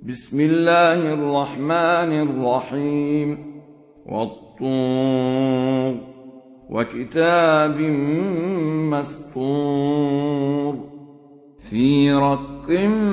بسم الله الرحمن الرحيم والطور وكتاب مسطور في رق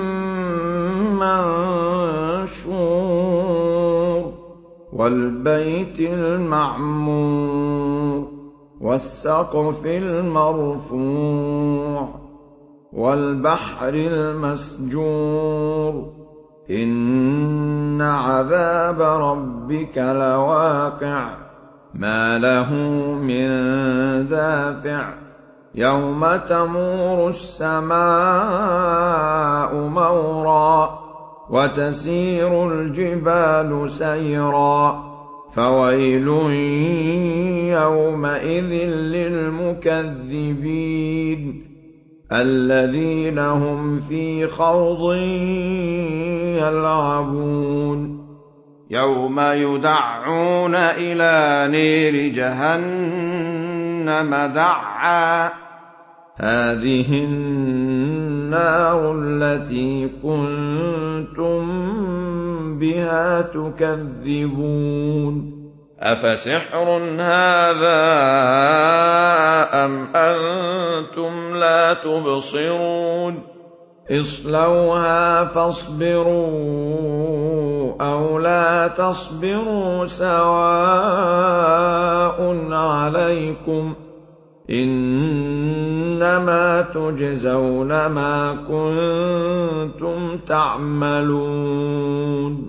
منشور والبيت المعمور والسقف المرفوع والبحر المسجور إن عذاب ربك لواقع ما له من دافع يوم تمور السماء مورا وتسير الجبال سيرا فويل يومئذ للمكذبين الذين هم في خوض يلعبون يوم يدعون إلى نير جهنم دعا هذه النار التي كنتم بها تكذبون أفسحر هذا أم أنتم لا تبصرون اصلوها فاصبروا أو لا تصبروا سواء عليكم إنما تجزون ما كنتم تعملون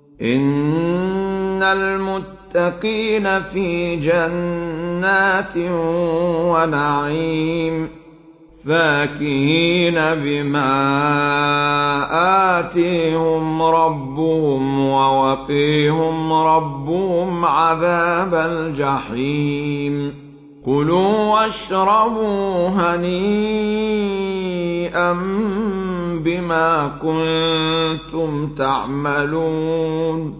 إن المتقين في جنات ونعيم فاكهين بما آتيهم ربهم ووقيهم ربهم عذاب الجحيم كلوا واشربوا هنيئا بما كنتم تعملون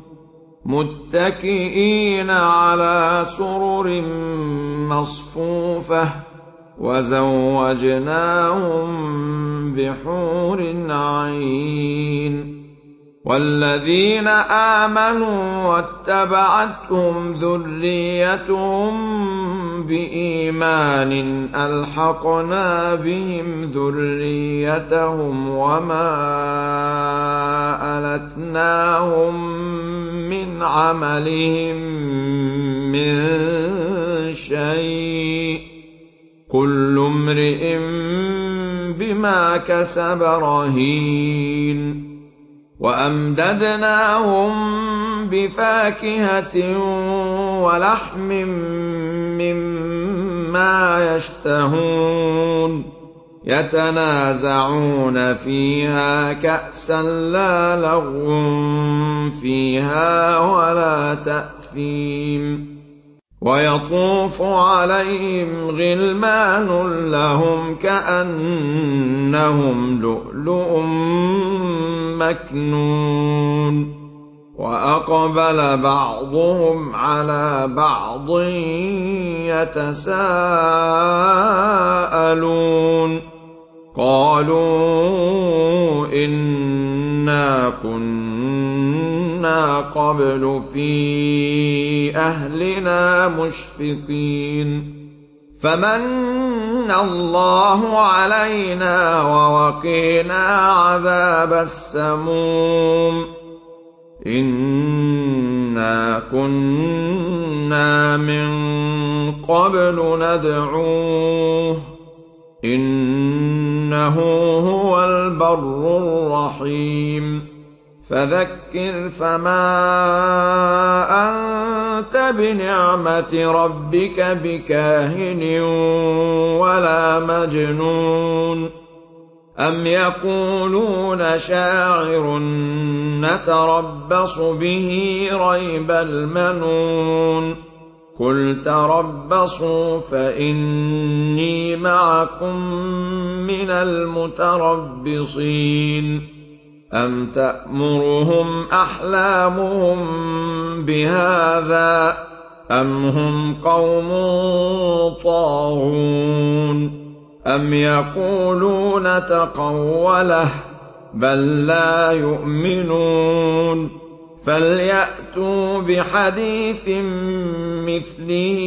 متكئين على سرر مصفوفة وزوجناهم بحور عين والذين آمنوا واتبعتهم ذريتهم بإيمان ألحقنا بهم ذريتهم وما ألتناهم من عملهم من شيء كل امرئ بما كسب رهين وأمددناهم بفاكهة ولحم مما يشتهون يتنازعون فيها كأسا لا لغو فيها ولا تأثيم ويطوف عليهم غلمان لهم كأنهم لؤلؤ مكنون وأقبل بعضهم على بعض يتساءلون قالوا إنا كنا قبل في أهلنا مشفقين فمن الله علينا ووقينا عذاب السموم إنا كنا من قبل ندعوه إنه هو البر الرحيم فذكر فما أنت بنعمة ربك بكاهن ولا مجنون أم يقولون شاعر نتربص به ريب المنون قل تربصوا فإني معكم من المتربصين أم تأمرهم أحلامهم بهذا أم هم قوم طاغون أم يقولون تقوله بل لا يؤمنون فليأتوا بحديث مثله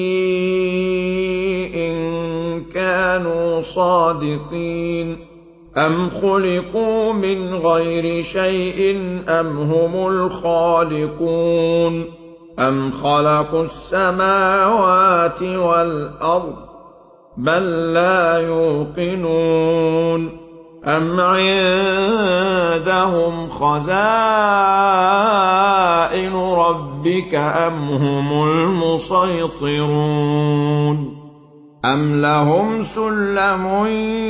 إن كانوا صادقين أم خلقوا من غير شيء أم هم الخالقون أم خلقوا السماوات والأرض بل لا يوقنون أم عندهم خزائن ربك أم هم المسيطرون أم لهم سلم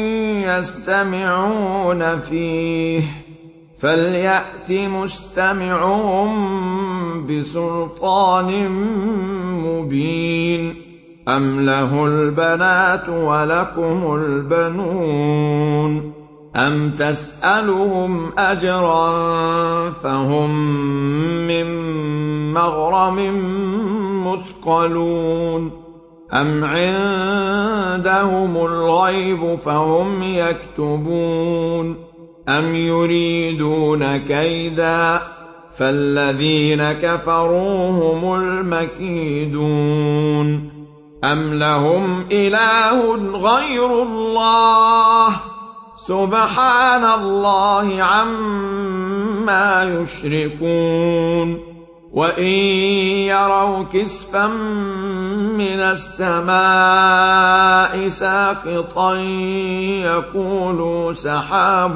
يستمعون فيه فليأت مستمعهم بسلطان مبين أم له البنات ولكم البنون أم تسألهم أجرا فهم من مغرم مثقلون أم عندهم الغيب فهم يكتبون أم يريدون كيدا فالذين كفروا هم المكيدون أم لهم إله غير الله سبحان الله عما يشركون وإن يروا كسفا من السماء ساقطا يقولوا سحاب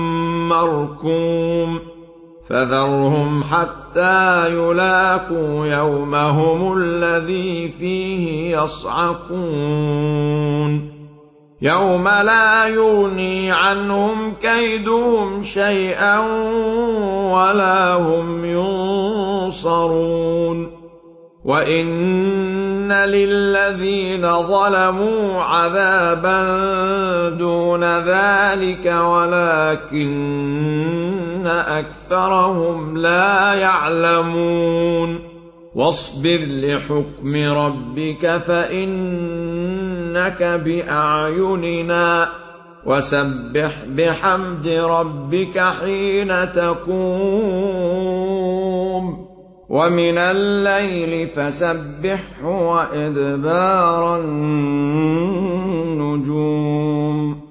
مركوم فذرهم حتى يلاقوا يومهم الذي فيه يصعقون يوم لا يغني عنهم كيدهم شيئا ولا هم ينصرون وإن للذين ظلموا عذابا دون ذلك ولكن أكثرهم لا يعلمون واصبر لحكم ربك فإنك بأعيننا وسبح بحمد ربك حين تقوم ومن الليل فسبحه وإدبار النجوم